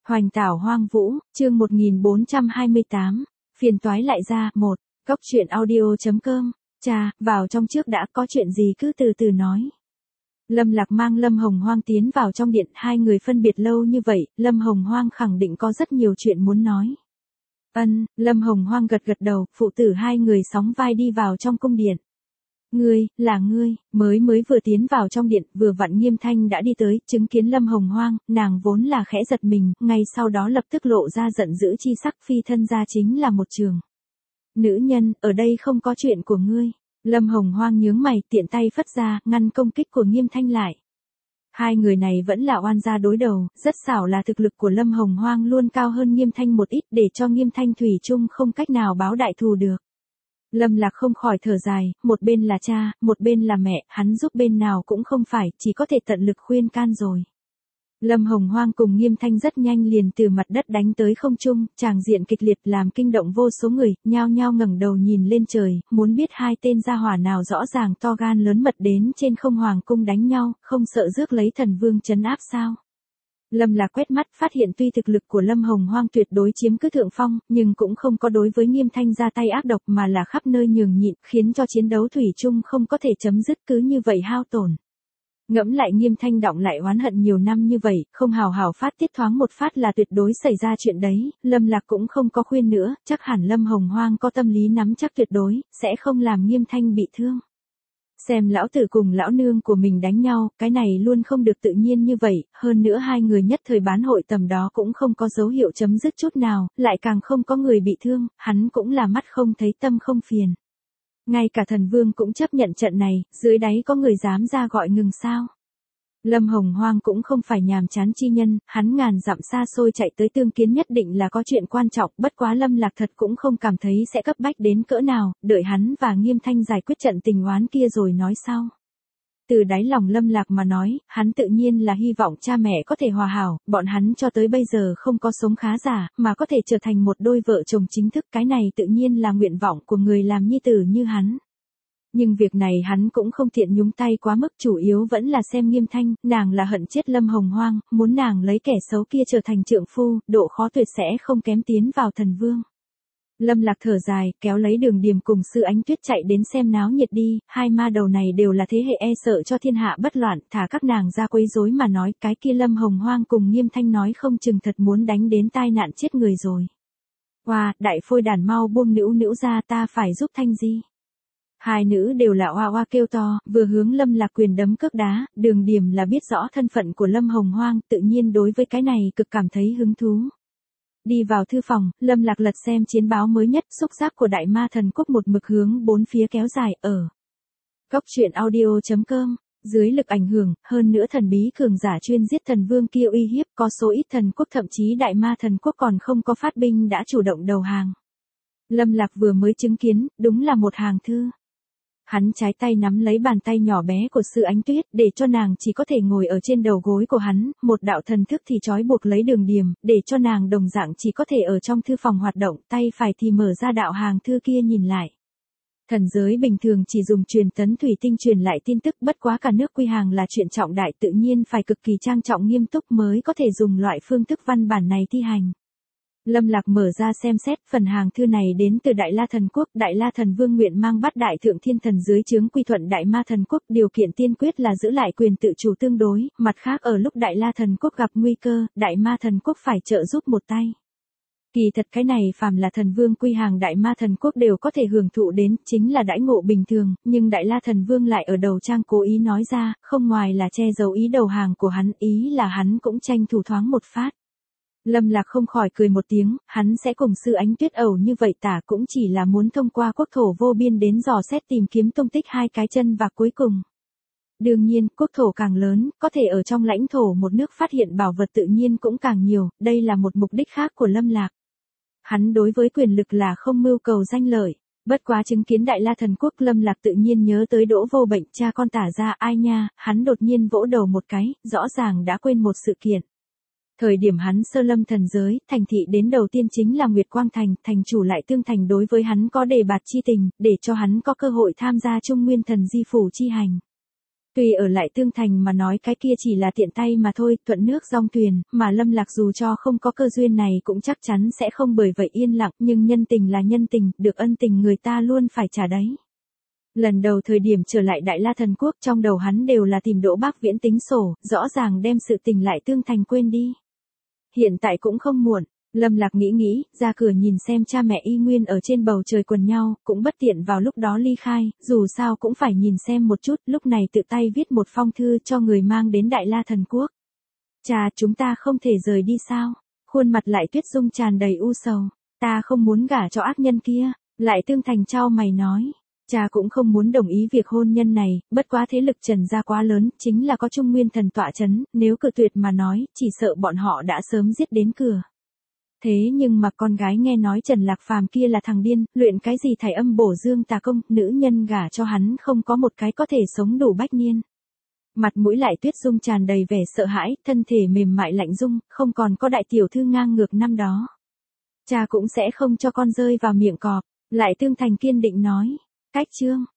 Hoành tảo hoang vũ, chương 1428, phiền toái lại ra, 1, Cốc truyện audio.com, cha, vào trong trước đã, có chuyện gì cứ từ từ nói. Lâm Lạc mang Lâm Hồng Hoang tiến vào trong điện, hai người phân biệt lâu như vậy, Lâm Hồng Hoang khẳng định có rất nhiều chuyện muốn nói. Lâm Hồng Hoang gật gật đầu, phụ tử hai người sóng vai đi vào trong cung điện. Ngươi, là ngươi, mới vừa tiến vào trong điện, vừa vặn Nghiêm Thanh đã đi tới, chứng kiến Lâm Hồng Hoang, nàng vốn là khẽ giật mình, ngay sau đó lập tức lộ ra giận dữ chi sắc, phi thân ra chính là một trường. Nữ nhân, ở đây không có chuyện của ngươi. Lâm Hồng Hoang nhướng mày, tiện tay phất ra, ngăn công kích của Nghiêm Thanh lại. Hai người này vẫn là oan gia đối đầu, rất xảo là thực lực của Lâm Hồng Hoang luôn cao hơn Nghiêm Thanh một ít, để cho Nghiêm Thanh thủy chung không cách nào báo đại thù được. Lâm Lạc không khỏi thở dài, một bên là cha, một bên là mẹ, hắn giúp bên nào cũng không phải, chỉ có thể tận lực khuyên can rồi. Lâm Hồng Hoang cùng Nghiêm Thanh rất nhanh liền từ mặt đất đánh tới không trung, tràng diện kịch liệt làm kinh động vô số người, nhao nhao ngẩng đầu nhìn lên trời, muốn biết hai tên gia hỏa nào rõ ràng to gan lớn mật đến trên không hoàng cung đánh nhau, không sợ rước lấy thần vương trấn áp sao. Lâm Lạc quét mắt phát hiện tuy thực lực của Lâm Hồng Hoang tuyệt đối chiếm cứ thượng phong, nhưng cũng không có đối với Nghiêm Thanh ra tay ác độc mà là khắp nơi nhường nhịn, khiến cho chiến đấu thủy chung không có thể chấm dứt cứ như vậy hao tổn. Ngẫm lại Nghiêm Thanh đọng lại oán hận nhiều năm như vậy, không hào hào phát tiết thoáng một phát là tuyệt đối xảy ra chuyện đấy, Lâm Lạc cũng không có khuyên nữa, chắc hẳn Lâm Hồng Hoang có tâm lý nắm chắc tuyệt đối, sẽ không làm Nghiêm Thanh bị thương. Xem lão tử cùng lão nương của mình đánh nhau, cái này luôn không được tự nhiên như vậy, hơn nữa hai người nhất thời bán hội tầm đó cũng không có dấu hiệu chấm dứt chút nào, lại càng không có người bị thương, hắn cũng là mắt không thấy tâm không phiền. Ngay cả thần vương cũng chấp nhận trận này, dưới đáy có người dám ra gọi ngừng sao. Lâm Hồng Hoang cũng không phải nhàm chán chi nhân, hắn ngàn dặm xa xôi chạy tới tương kiến nhất định là có chuyện quan trọng, bất quá Lâm Lạc thật cũng không cảm thấy sẽ cấp bách đến cỡ nào, đợi hắn và Nghiêm Thanh giải quyết trận tình oán kia rồi nói sau. Từ đáy lòng Lâm Lạc mà nói, hắn tự nhiên là hy vọng cha mẹ có thể hòa hảo, bọn hắn cho tới bây giờ không có sống khá giả, mà có thể trở thành một đôi vợ chồng chính thức, cái này tự nhiên là nguyện vọng của người làm nhi tử như hắn. Nhưng việc này hắn cũng không tiện nhúng tay quá mức, chủ yếu vẫn là xem Nghiêm Thanh, nàng là hận chết Lâm Hồng Hoang, muốn nàng lấy kẻ xấu kia trở thành trượng phu, độ khó tuyệt sẽ không kém tiến vào thần vương. Lâm Lạc thở dài, kéo lấy Đường Điềm cùng Sư Ánh Tuyết chạy đến xem náo nhiệt đi, hai ma đầu này đều là thế hệ e sợ cho thiên hạ bất loạn, thả các nàng ra quấy rối mà nói, cái kia Lâm Hồng Hoang cùng Nghiêm Thanh nói không chừng thật muốn đánh đến tai nạn chết người rồi. Oa, đại phôi đàn mau buông nữu nữu ra, ta phải giúp Thanh Di. Hai nữ đều là oa oa kêu to, vừa hướng Lâm Lạc quyền đấm cước đá, Đường Điềm là biết rõ thân phận của Lâm Hồng Hoang, tự nhiên đối với cái này cực cảm thấy hứng thú. Đi vào thư phòng, Lâm Lạc lật xem chiến báo mới nhất, xúc giác của Đại Ma Thần Quốc một mực hướng bốn phía kéo dài, ở Cốc truyện audio.com, dưới lực ảnh hưởng, hơn nữa thần bí cường giả chuyên giết thần vương kia uy hiếp, có số ít thần quốc thậm chí Đại Ma Thần Quốc còn không có phát binh đã chủ động đầu hàng. Lâm Lạc vừa mới chứng kiến, đúng là một hàng thư. Hắn trái tay nắm lấy bàn tay nhỏ bé của Sư Ánh Tuyết, để cho nàng chỉ có thể ngồi ở trên đầu gối của hắn, một đạo thần thức thì trói buộc lấy Đường Điềm, để cho nàng đồng dạng chỉ có thể ở trong thư phòng hoạt động, tay phải thì mở ra đạo hàng thư kia nhìn lại. Thần giới bình thường chỉ dùng truyền tấn thủy tinh truyền lại tin tức, bất quá cả nước quy hàng là chuyện trọng đại, tự nhiên phải cực kỳ trang trọng nghiêm túc mới có thể dùng loại phương thức văn bản này thi hành. Lâm Lạc mở ra xem xét, phần hàng thư này đến từ Đại La Thần Quốc, Đại La Thần Vương nguyện mang bắt Đại Thượng Thiên Thần dưới trướng quy thuận Đại Ma Thần Quốc, điều kiện tiên quyết là giữ lại quyền tự chủ tương đối, mặt khác ở lúc Đại La Thần Quốc gặp nguy cơ, Đại Ma Thần Quốc phải trợ giúp một tay. Kỳ thật cái này phàm là thần vương quy hàng Đại Ma Thần Quốc đều có thể hưởng thụ đến, chính là đãi ngộ bình thường, nhưng Đại La Thần Vương lại ở đầu trang cố ý nói ra, không ngoài là che giấu ý đầu hàng của hắn, ý là hắn cũng tranh thủ thoáng một phát. Lâm Lạc không khỏi cười một tiếng, hắn sẽ cùng Sư Ánh Tuyết ẩu như vậy tả cũng chỉ là muốn thông qua quốc thổ vô biên đến dò xét tìm kiếm tung tích hai cái chân và cuối cùng. Đương nhiên, quốc thổ càng lớn, có thể ở trong lãnh thổ một nước phát hiện bảo vật tự nhiên cũng càng nhiều, đây là một mục đích khác của Lâm Lạc. Hắn đối với quyền lực là không mưu cầu danh lợi, bất quá chứng kiến Đại La Thần Quốc Lâm Lạc tự nhiên nhớ tới Đỗ Vô Bệnh, cha con tả ra ai nha, hắn đột nhiên vỗ đầu một cái, rõ ràng đã quên một sự kiện. Thời điểm hắn sơ lâm thần giới, thành thị đến đầu tiên chính là Nguyệt Quang Thành, thành chủ lại tương thành đối với hắn có đề bạt chi tình, để cho hắn có cơ hội tham gia Trung Nguyên Thần Di Phủ chi hành. Tuy ở lại Tương Thành mà nói cái kia chỉ là tiện tay mà thôi, thuận nước dong thuyền, mà Lâm Lạc dù cho không có cơ duyên này cũng chắc chắn sẽ không bởi vậy yên lặng, nhưng nhân tình là nhân tình, được ân tình người ta luôn phải trả đấy. Lần đầu thời điểm trở lại Đại La Thần Quốc trong đầu hắn đều là tìm Đỗ Bác Viễn tính sổ, rõ ràng đem sự tình lại Tương Thành quên đi. Hiện tại cũng không muộn, Lâm Lạc nghĩ, ra cửa nhìn xem cha mẹ y nguyên ở trên bầu trời quần nhau, cũng bất tiện vào lúc đó ly khai, dù sao cũng phải nhìn xem một chút, lúc này tự tay viết một phong thư cho người mang đến Đại La Thần Quốc. Cha, chúng ta không thể rời đi sao? Khuôn mặt Lại Tuyết Dung tràn đầy u sầu, ta không muốn gả cho ác nhân kia, Lại Tương Thành chau mày nói. Cha cũng không muốn đồng ý việc hôn nhân này, bất quá thế lực Trần gia quá lớn, chính là có Trung Nguyên Thần tọa chấn, nếu cự tuyệt mà nói, chỉ sợ bọn họ đã sớm giết đến cửa. Thế nhưng mà con gái nghe nói Trần Lạc Phàm kia là thằng điên, luyện cái gì thải âm bổ dương tà công, nữ nhân gả cho hắn không có một cái có thể sống đủ bách niên. Mặt mũi Lại Tuyết Dung tràn đầy vẻ sợ hãi, thân thể mềm mại lạnh rung, không còn có đại tiểu thư ngang ngược năm đó. Cha cũng sẽ không cho con rơi vào miệng cọp, Lại Tương Thành kiên định nói. Cách chương